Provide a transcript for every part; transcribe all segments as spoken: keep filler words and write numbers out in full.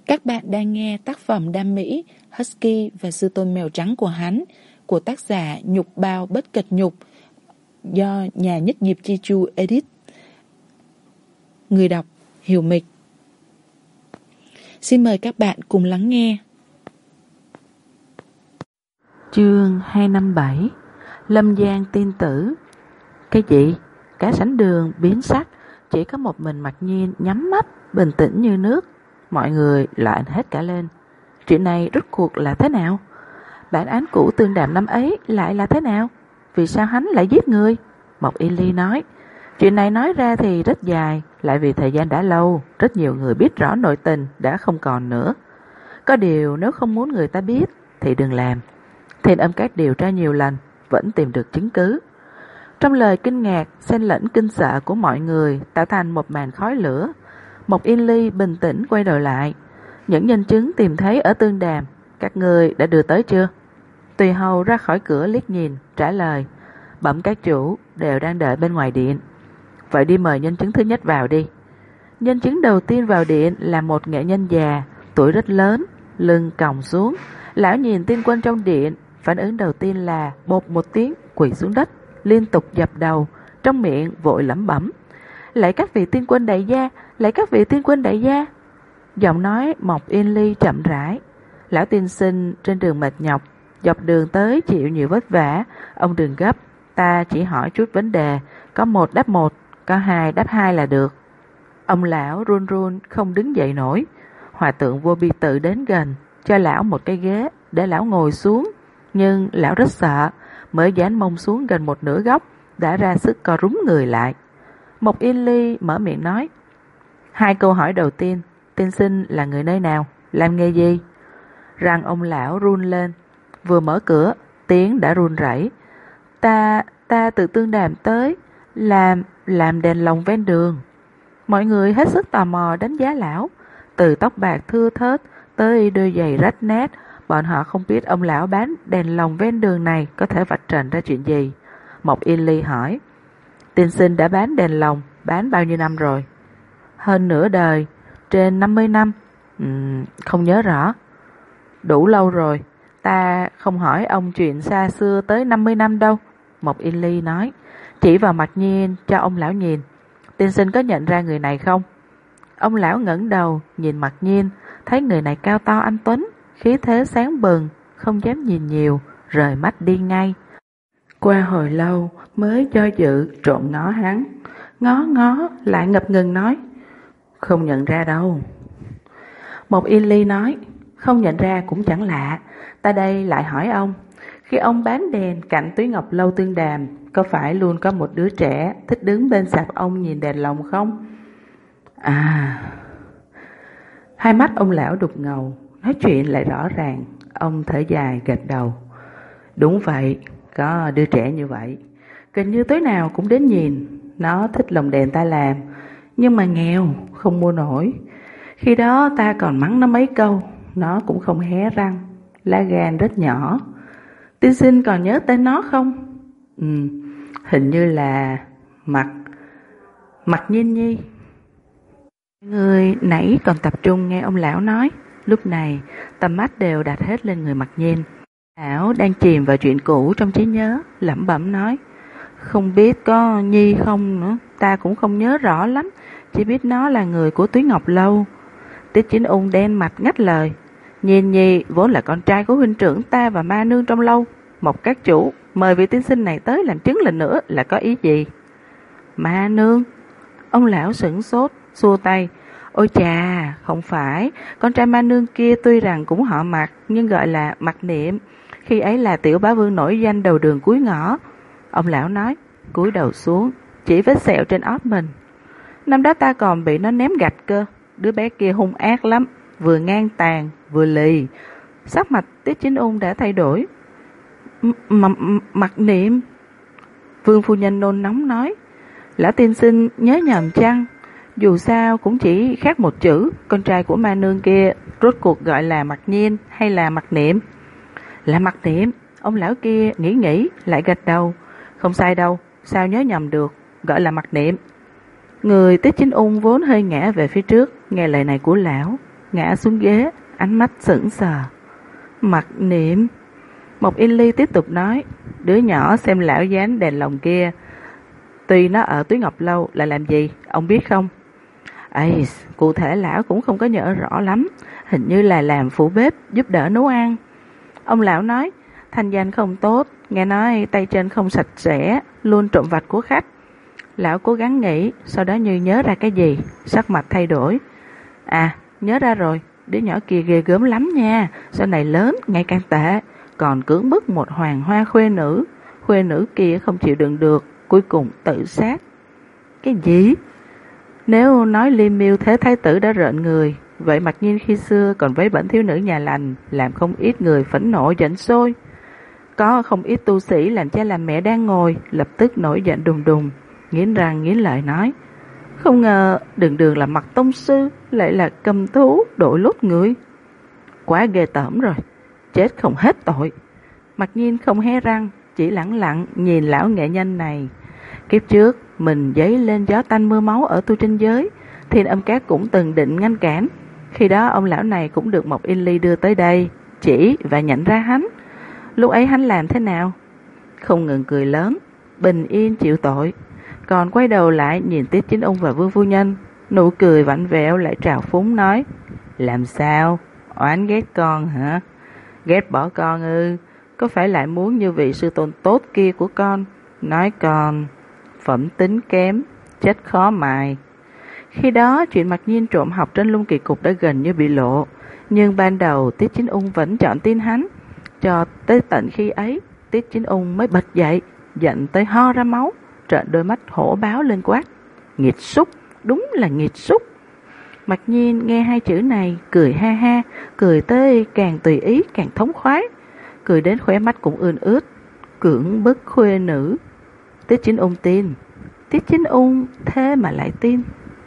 Các bạn đang nghe tác phẩm Đam Mỹ, Husky và Sư Tôn Mèo Trắng của hắn của tác giả Nhục Bao Bất Kịch Nhục do nhà Nhất Diệp Chi Chu edit. Người đọc Hiểu Mịch. Xin mời các bạn cùng lắng nghe. Chương hai năm bảy. Lâm Giang tiên tử. Cái gì? Cả sảnh đường biến sắc, chỉ có một mình Mặc Nhiên nhắm mắt bình tĩnh như nước. Mọi người loạn hết cả lên. Chuyện này rốt cuộc là thế nào? Bản án cũ Tương Đàm năm ấy lại là thế nào? Vì sao hắn lại giết người? Mộc Y Ly nói, chuyện này nói ra thì rất dài, lại vì thời gian đã lâu, rất nhiều người biết rõ nội tình đã không còn nữa. Có điều nếu không muốn người ta biết thì đừng làm. Thiên Âm Các điều tra nhiều lần vẫn tìm được chứng cứ. Trong lời kinh ngạc xen lẫn kinh sợ của mọi người tạo thành một màn khói lửa. Mộc Yên Ly bình tĩnh quay đầu lại. Những nhân chứng tìm thấy ở Tương Đàm, các người đã đưa tới chưa? Tùy hầu ra khỏi cửa liếc nhìn, trả lời, bẩm các chủ, đều đang đợi bên ngoài điện. Vậy đi mời nhân chứng thứ nhất vào đi. Nhân chứng đầu tiên vào điện là một nghệ nhân già, tuổi rất lớn, lưng còng xuống. Lão nhìn tiên quân trong điện, phản ứng đầu tiên là bột một tiếng quỳ xuống đất, liên tục dập đầu, trong miệng vội lẩm bẩm, lại các vị tiên quân đại gia, lại các vị tiên quân đại gia. Giọng nói Mộc Yên Ly chậm rãi, lão tiên sinh trên đường mệt nhọc, dọc đường tới chịu nhiều vất vả, ông đừng gấp, ta chỉ hỏi chút vấn đề, có một đáp một, có hai đáp hai là được. Ông lão run run không đứng dậy nổi. Hòa thượng Vô Bi Tự đến gần, cho lão một cái ghế để lão ngồi xuống, nhưng lão rất sợ, mới dán mông xuống gần một nửa góc, đã ra sức co rúm người lại. Mộc Yên Ly mở miệng nói, hai câu hỏi đầu tiên, tiên sinh là người nơi nào, làm nghề gì? Răng ông lão run lên, vừa mở cửa, tiếng đã run rẩy. Ta, ta từ Tương Đàm tới, làm, làm đèn lồng ven đường. Mọi người hết sức tò mò đánh giá lão, từ tóc bạc thưa thớt tới đôi giày rách nát, bọn họ không biết ông lão bán đèn lồng ven đường này có thể vạch trần ra chuyện gì. Mộc Yên Ly hỏi, tiên sinh đã bán đèn lồng, bán bao nhiêu năm rồi? Hơn nửa đời, trên năm mươi năm. uhm, Không nhớ rõ. Đủ lâu rồi, ta không hỏi ông chuyện xa xưa tới năm mươi năm đâu. Mộc Yên Ly nói, chỉ vào Mặc Nhiên cho ông lão nhìn, tiên sinh có nhận ra người này không? Ông lão ngẩng đầu nhìn Mặc Nhiên, thấy người này cao to anh tuấn, khí thế sáng bừng, không dám nhìn nhiều, rời mắt đi ngay. Qua hồi lâu mới do dự trộn ngó hắn, ngó ngó lại ngập ngừng nói, không nhận ra đâu. Mộc Yên Ly nói, không nhận ra cũng chẳng lạ, ta đây lại hỏi ông, khi ông bán đèn cạnh Túy Ngọc Lâu Tương Đàm, có phải luôn có một đứa trẻ thích đứng bên sạp ông nhìn đèn lồng không? À... Hai mắt ông lão đục ngầu, nói chuyện lại rõ ràng. Ông thở dài gật đầu, đúng vậy, có đứa trẻ như vậy, gần như tối nào cũng đến nhìn. Nó thích lồng đèn ta làm, nhưng mà nghèo, không mua nổi. Khi đó ta còn mắng nó mấy câu, nó cũng không hé răng, lá gan rất nhỏ. Tiên sinh còn nhớ tên nó không? Ừ, hình như là Mặc Mặc Nhiên Nhi. Người nãy còn tập trung nghe ông lão nói, lúc này tầm mắt đều đặt hết lên người Mặc Nhiên. Lão đang chìm vào chuyện cũ trong trí nhớ, lẩm bẩm nói, không biết có Nhi không nữa, ta cũng không nhớ rõ lắm, chỉ biết nó là người của Túy Ngọc Lâu. Tiết Chính Ung đen mặt ngắt lời, Nhiên Nhi vốn là con trai của huynh trưởng ta và ma nương trong lâu. Một các chủ mời vị tiên sinh này tới làm chứng lần nữa là có ý gì? Ma nương? Ông lão sửng sốt, xua tay, ôi chà, không phải, con trai ma nương kia tuy rằng cũng họ Mặc, nhưng gọi là Mặc Niệm, khi ấy là tiểu bá vương nổi danh đầu đường cuối ngõ. Ông lão nói, cúi đầu xuống, chỉ vết sẹo trên ót mình. Năm đó ta còn bị nó ném gạch cơ, đứa bé kia hung ác lắm, vừa ngang tàn, vừa lì. Sắc mặt Tiết Chính Ung đã thay đổi. Mặc Niệm? Vương phu nhân nôn nóng nói, lão tiên sinh nhớ nhầm chăng? Dù sao cũng chỉ khác một chữ, con trai của ma nương kia rốt cuộc gọi là Mặc Nhiên hay là Mặc Niệm? Là Mặc Niệm. Ông lão kia nghĩ nghĩ lại gật đầu, không sai đâu, sao nhớ nhầm được, gọi là Mặc Niệm. Người Tiết Chính Ung vốn hơi ngã về phía trước, nghe lời này của lão, ngã xuống ghế, ánh mắt sững sờ. Mặc Niệm. Một Yên Ly tiếp tục nói, đứa nhỏ xem lão dán đèn lồng kia, tuy nó ở Túy Ngọc Lâu là làm gì, ông biết không? Ây, cụ thể lão cũng không có nhớ rõ lắm, hình như là làm phụ bếp giúp đỡ nấu ăn. Ông lão nói, thanh danh không tốt, nghe nói tay chân không sạch sẽ, luôn trộm vặt của khách. Lão cố gắng nghĩ, sau đó như nhớ ra cái gì, sắc mặt thay đổi. À, nhớ ra rồi, đứa nhỏ kia ghê gớm lắm nha, sau này lớn ngày càng tệ, còn cưỡng bức một hoàng hoa khuê nữ. Khuê nữ kia không chịu đựng được, cuối cùng tự sát. Cái gì? Nếu nói Liêm Miêu thế thái tử đã rợn người, vậy Mặc Nhiên khi xưa còn vấy bẩn thiếu nữ nhà lành, làm không ít người phẫn nộ giận sôi. Có không ít tu sĩ làm cha làm mẹ đang ngồi, lập tức nổi giận đùng đùng, nghiến răng nghiến lợi nói, không ngờ đường đường là Mặc tông sư, lại là cầm thú đội lốt người. Quá ghê tởm rồi, chết không hết tội. Mặc Nhiên không hé răng, chỉ lẳng lặng nhìn lão nghệ nhân này. Kiếp trước mình dấy lên gió tanh mưa máu ở tu trinh giới, Thiên Âm Các cũng từng định ngăn cản. Khi đó ông lão này cũng được một Yên Ly đưa tới đây, chỉ và nhận ra hắn. Lúc ấy hắn làm thế nào? Không ngừng cười lớn, bình yên chịu tội. Còn quay đầu lại nhìn Tiết Chính Ung và Vương phu nhân, nụ cười vặn vẹo lại trào phúng nói, làm sao? Oán ghét con hả? Ghét bỏ con ư? Có phải lại muốn như vị sư tôn tốt kia của con? Nói con phẩm tính kém, chết khó mài. Khi đó chuyện Mặc Nhiên trộm học trên Lung Kỳ Cục đã gần như bị lộ, nhưng ban đầu Tiết Chính Ung vẫn chọn tin hắn. Cho tới tận khi ấy, Tiết Chính Ung mới bật dậy, giận tới ho ra máu, trợn đôi mắt hổ báo lên quát, nghịch súc, đúng là nghịch súc. Mặc Nhiên nghe hai chữ này, cười ha ha, cười tới càng tùy ý càng thống khoái, cười đến khóe mắt cũng ươn ướt. Cưỡng bức khuê nữ. Tiết Chính Ung tin. Tiết Chính Ung thế mà lại tin.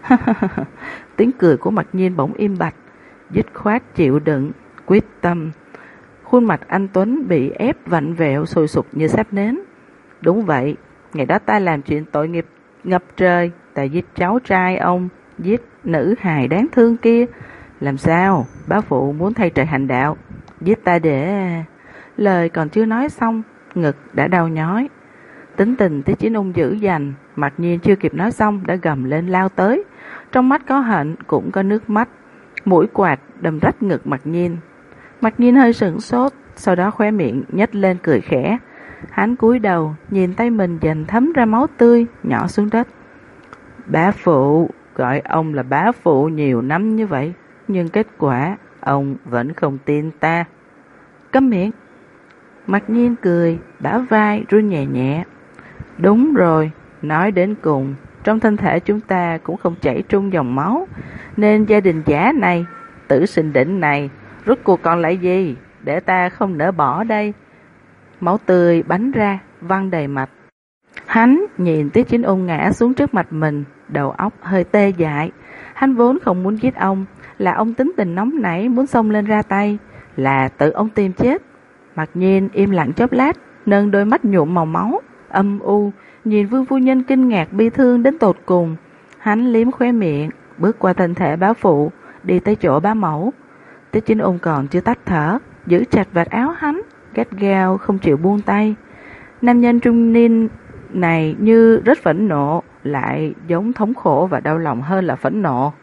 Tiếng cười của Mặc Nhiên bỗng im bặt, dứt khoát chịu đựng, quyết tâm. Khuôn mặt anh Tuấn bị ép vặn vẹo sôi sục như sáp nến. Đúng vậy, ngày đó ta làm chuyện tội nghiệp ngập trời, ta giết cháu trai ông, giết nữ hài đáng thương kia. Làm sao? Bá phụ muốn thay trời hành đạo, giết ta để... Lời còn chưa nói xong, ngực đã đau nhói. Tính tình Tiết Chính Ung dữ dằn, Mặc Nhiên chưa kịp nói xong đã gầm lên lao tới. Trong mắt có hận cũng có nước mắt, mũi quạt đâm rách ngực Mặc Nhiên. Mặc Nhiên hơi sửng sốt, sau đó khóe miệng nhếch lên cười khẽ. Hắn cúi đầu nhìn tay mình dần thấm ra máu tươi nhỏ xuống đất. Bá phụ, gọi ông là bá phụ nhiều năm như vậy, nhưng kết quả ông vẫn không tin ta. Câm miệng. Mặc Nhiên cười, bả vai run nhẹ nhẹ. Đúng rồi, nói đến cùng, trong thân thể chúng ta cũng không chảy trung dòng máu, nên gia đình giả này, tử sinh đỉnh này, rốt cuộc còn lại gì, để ta không nỡ bỏ đây. Máu tươi bắn ra, văng đầy mặt. Hắn nhìn Tiết Chính Ung ngã xuống trước mặt mình, đầu óc hơi tê dại. Hắn vốn không muốn giết ông, là ông tính tình nóng nảy muốn xông lên ra tay, là tự ông tìm chết. Mặc Nhiên im lặng chốc lát, nâng đôi mắt nhuộm màu máu, âm u, nhìn Vương phu nhân kinh ngạc bi thương đến tột cùng. Hắn liếm khóe miệng, bước qua thân thể bá phụ, đi tới chỗ bá mẫu. Tiết Chính Ung còn chưa tắt thở, giữ chặt vạt áo hắn, gắt gao không chịu buông tay. Nam nhân trung niên này như rất phẫn nộ, lại giống thống khổ và đau lòng hơn là phẫn nộ.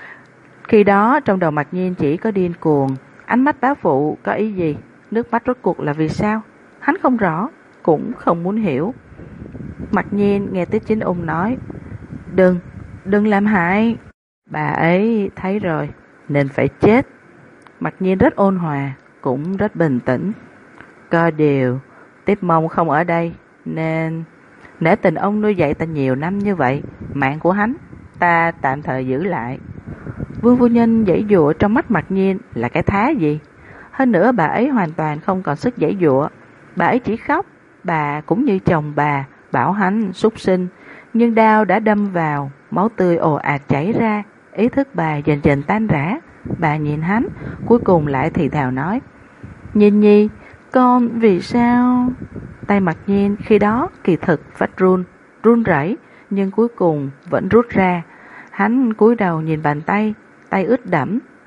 Khi đó trong đầu Mặc Nhiên chỉ có điên cuồng. Ánh mắt bá phụ có ý gì? Nước mắt rốt cuộc là vì sao? Hắn không rõ, cũng không muốn hiểu. Mặc Nhiên nghe Tiết Chính Ung nói, Đừng, đừng làm hại. Bà ấy thấy rồi, nên phải chết. Mặc Nhiên rất ôn hòa, cũng rất bình tĩnh. Có điều, Tiếp Mông không ở đây, nên nể tình ông nuôi dạy ta nhiều năm như vậy, mạng của hắn ta tạm thời giữ lại. Vương phu nhân giãy giụa trong mắt Mặc Nhiên là cái thá gì? Hơn nữa bà ấy hoàn toàn không còn sức giãy giụa. Bà ấy chỉ khóc. Bà cũng như chồng bà, bảo hắn súc sinh, nhưng đao đã đâm vào, máu tươi ồ ạt chảy ra, ý thức bà dần dần tan rã. Bà nhìn hắn, cuối cùng lại thì thào nói, Nhiên Nhi, con vì sao? Tay Mặc Nhiên khi đó kỳ thực phát run, run rẩy, nhưng cuối cùng vẫn rút ra. Hắn cúi đầu nhìn bàn tay, tay ướt đẫm,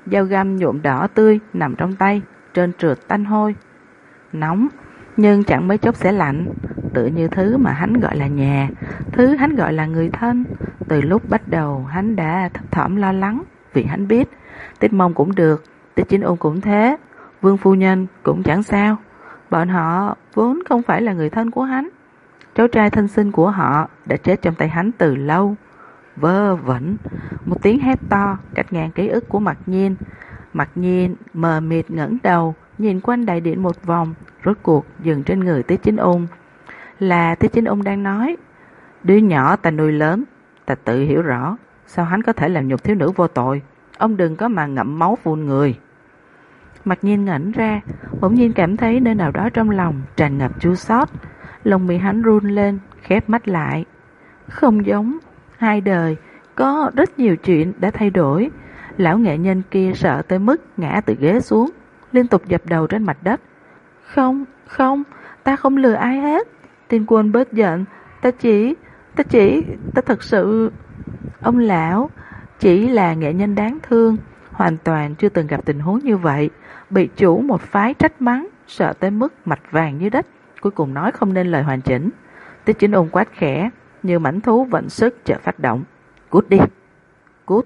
dao găm nhuộm đỏ tươi nằm trong tay, trơn trượt tanh hôi. Nóng, nhưng chẳng mấy chốc sẽ lạnh, tựa như thứ mà hắn gọi là nhà, thứ hắn gọi là người thân. Từ lúc bắt đầu hắn đã thấp thỏm lo lắng, vì hắn biết Tiết Mông cũng được, Tiết Chính Ung cũng thế, Vương phu nhân cũng chẳng sao. Bọn họ vốn không phải là người thân của hắn. Cháu trai thân sinh của họ đã chết trong tay hắn từ lâu. Vơ vẩn, một tiếng hét to cắt ngang ký ức của Mặc Nhiên. Mặc Nhiên mờ mịt ngẩng đầu, nhìn quanh đại điện một vòng, rốt cuộc dừng trên người Tiết Chính Ung. Là Tiết Chính Ung đang nói: đứa nhỏ ta nuôi lớn, ta tự hiểu rõ, sao hắn có thể làm nhục thiếu nữ vô tội. Ông đừng có mà ngậm máu phun người. Mặc Nhiên ngẩn ra, bỗng nhiên cảm thấy nơi nào đó trong lòng tràn ngập chua xót. Lòng mi hắn run lên, khép mắt lại. Không giống, hai đời có rất nhiều chuyện đã thay đổi. Lão nghệ nhân kia sợ tới mức ngã từ ghế xuống, liên tục dập đầu trên mặt đất. Không, không, ta không lừa ai hết. Tiên Quân bớt giận, ta chỉ, ta chỉ, ta thật sự... Ông lão chỉ là nghệ nhân đáng thương, hoàn toàn chưa từng gặp tình huống như vậy. Bị chủ một phái trách mắng, sợ tới mức mạch vàng như đất, cuối cùng nói không nên lời hoàn chỉnh. Tiết Chính Ung quát khẽ, như mãnh thú vận sức chợt phát động. Cút đi, cút.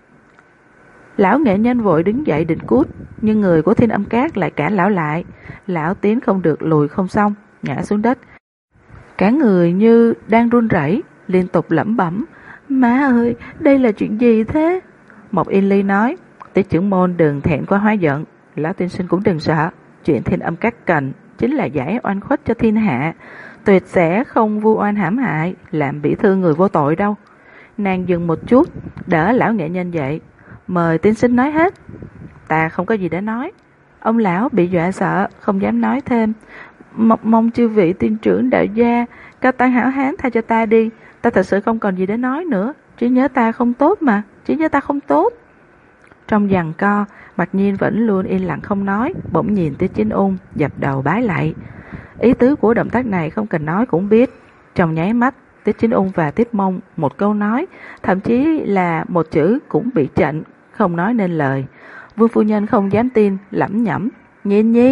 Lão nghệ nhân vội đứng dậy định cút, nhưng người của Thiên Âm Các lại cản lão lại. Lão tiến không được lùi không xong, ngã xuống đất. Cả người như đang run rẩy, liên tục lẩm bẩm: Má ơi, đây là chuyện gì thế? Mộc Yên Ly nói: Tiết trưởng môn đừng thẹn quá hóa giận, lão tiên sinh cũng đừng sợ. Chuyện Thiên Âm Các cần chính là giải oan khuất cho thiên hạ, tuyệt sẽ không vu oan hãm hại, làm bị thương người vô tội đâu. Nàng dừng một chút, đỡ lão nghệ nhân dậy. Mời tiên sinh nói hết. Ta không có gì để nói. Ông lão bị dọa sợ, không dám nói thêm. M- mong chư vị tiên trưởng đạo gia cao tăng hảo hán tha cho ta đi. Ta thật sự không còn gì để nói nữa. Trí nhớ ta không tốt mà, trí nhớ ta không tốt. Trong giằng co, Mặc Nhiên vẫn luôn yên lặng không nói, bỗng nhìn Tiết Chính Ung, dập đầu bái lại. Ý tứ của động tác này không cần nói cũng biết. Trong nháy mắt, Tiết Chính Ung và Tiết Mông một câu nói, thậm chí là một chữ cũng bị chặn, không nói nên lời. Vương phu nhân không dám tin, lẩm nhẩm: Nhiên nhi.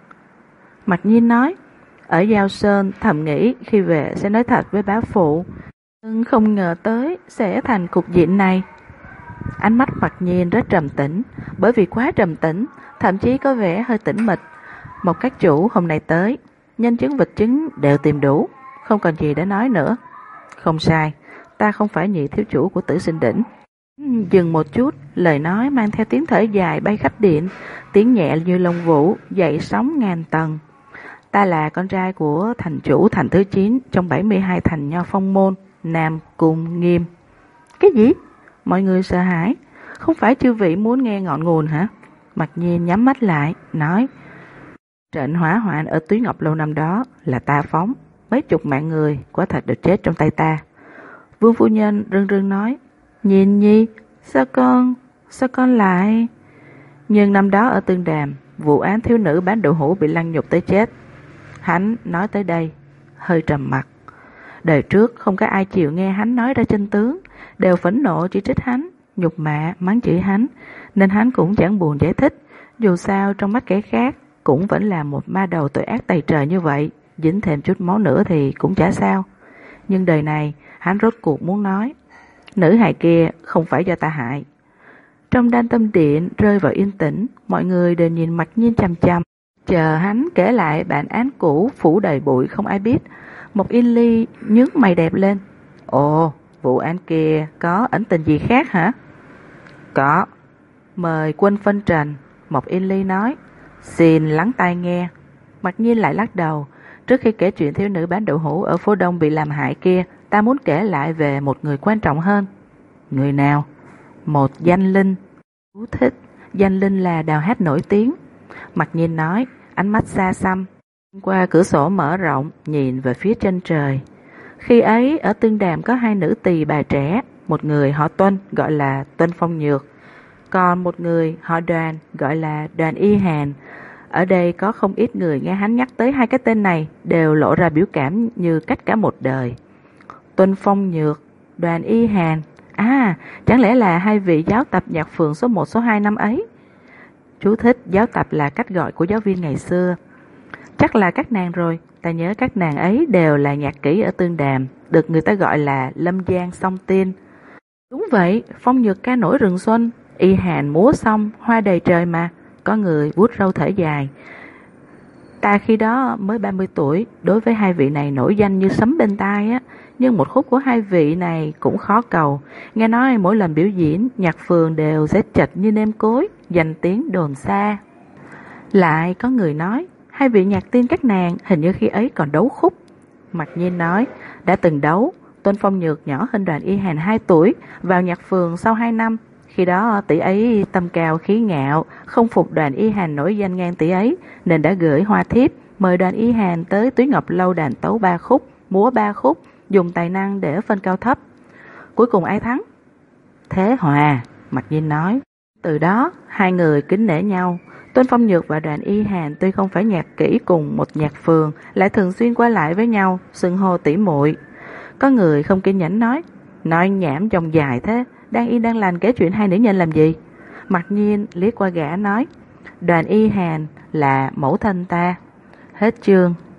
Mặc Nhiên nói: Ở Giao Sơn thầm nghĩ khi về sẽ nói thật với bá phụ, nhưng không ngờ tới sẽ thành cục diện này. Ánh mắt Mặc Nhiên rất trầm tĩnh, bởi vì quá trầm tĩnh, thậm chí có vẻ hơi tĩnh mịch. Một các chủ hôm nay tới, nhân chứng vật chứng đều tìm đủ, không còn gì để nói nữa. Không sai, ta không phải nhị thiếu chủ của Tử Sinh Đỉnh. Dừng một chút, lời nói mang theo tiếng thở dài bay khắp điện, tiếng nhẹ như lông vũ, dậy sóng ngàn tầng. Ta là con trai của thành chủ thành thứ chín trong bảy mươi hai thành Nho Phong môn, Nam Cung Nghiêm. Cái gì? Mọi người sợ hãi. Không phải chư vị muốn nghe ngọn nguồn hả? Mặc Nhiên nhắm mắt lại, nói: Trận hỏa hoạn ở Túy Ngọc Lâu năm đó là ta phóng, mấy chục mạng người quả thật đều chết trong tay ta. Vương phu nhân rưng rưng nói: Nhiên nhi, sao con, sao con lại... Nhưng năm đó ở Tương Đàm, vụ án thiếu nữ bán đậu hũ bị lăng nhục tới chết. Hắn nói tới đây, hơi trầm mặc. Đời trước không có ai chịu nghe hắn nói ra chân tướng, đều phẫn nộ chỉ trích hắn, nhục mạ, mắng chửi hắn, nên hắn cũng chẳng buồn giải thích. Dù sao trong mắt kẻ khác cũng vẫn là một ma đầu tội ác tày trời như vậy, dính thêm chút máu nữa thì cũng chả sao. Nhưng đời này hắn rốt cuộc muốn nói: Nữ hài kia không phải do ta hại. Trong Đan Tâm Điện rơi vào yên tĩnh, mọi người đều nhìn Mặc Nhiên chằm chằm, chờ hắn kể lại bản án cũ phủ đầy bụi không ai biết. Một Yên Ly nhướng mày đẹp lên: Ồ, vụ án kia có ẩn tình gì khác hả? Có. Mời quân phân trần. Một Yên Ly nói: Xin lắng tai nghe. Mặc Nhiên lại lắc đầu: Trước khi kể chuyện thiếu nữ bán đậu hũ ở phố Đông bị làm hại kia, ta muốn kể lại về một người quan trọng hơn. Người nào? Một danh linh. Chú thích: danh linh là đào hát nổi tiếng. Mặc Nhiên nói, ánh mắt xa xăm, qua cửa sổ mở rộng nhìn về phía trên trời. Khi ấy ở Tương Đàm có hai nữ tỳ bà trẻ, một người họ Tuân gọi là Tuân Phong Nhược, còn một người họ Đoàn gọi là Đoàn Y Hàn. Ở đây có không ít người nghe hắn nhắc tới hai cái tên này đều lộ ra biểu cảm như cách cả một đời. Tuân Phong Nhược, Đoàn Y Hàn, à, chẳng lẽ là hai vị giáo tập nhạc phường số một số hai năm ấy? Chú thích: giáo tập là cách gọi của giáo viên ngày xưa. Chắc là các nàng rồi, ta nhớ các nàng ấy đều là nhạc kỹ ở Tương Đàm, được người ta gọi là Lâm Giang Song Tiên. Đúng vậy, Phong Nhược ca nổi rừng xuân, Y Hàn múa xong, hoa đầy trời mà. Có người vuốt râu thở dài. Ta khi đó mới ba mươi tuổi, đối với hai vị này nổi danh như sấm bên tai á, nhưng một khúc của hai vị này cũng khó cầu. Nghe nói mỗi lần biểu diễn, nhạc phường đều sẽ chật như nêm cối, danh tiếng đồn xa. Lại có người nói, hai vị nhạc tiên các nàng hình như khi ấy còn đấu khúc. Mặc Nhiên nói, đã từng đấu. Tôn Phong Nhược nhỏ hơn Đoàn Y Hàn hai tuổi, vào nhạc phường sau hai năm. Khi đó tỷ ấy tâm cao khí ngạo, không phục Đoàn Y Hàn nổi danh ngang tỷ ấy, nên đã gửi hoa thiếp mời Đoàn Y Hàn tới Túy Ngọc Lâu đàn tấu ba khúc, múa ba khúc, dùng tài năng để phân cao thấp. Cuối cùng ai thắng? Thế Hòa, Mặc Nhiên nói. Từ đó hai người kính nể nhau. Tôn Phong Nhược và Đoàn Y Hàn tuy không phải nhạc kỹ cùng một nhạc phường, lại thường xuyên qua lại với nhau, xưng hô tỉ muội. Có người không kiên nhẫn nói, nói nhảm dòng dài thế, đang yên đang lành kể chuyện hai nữ nhân làm gì? Mặc Nhiên liếc qua gã nói, Đoàn Y Hàn là mẫu thân ta. Hết chương.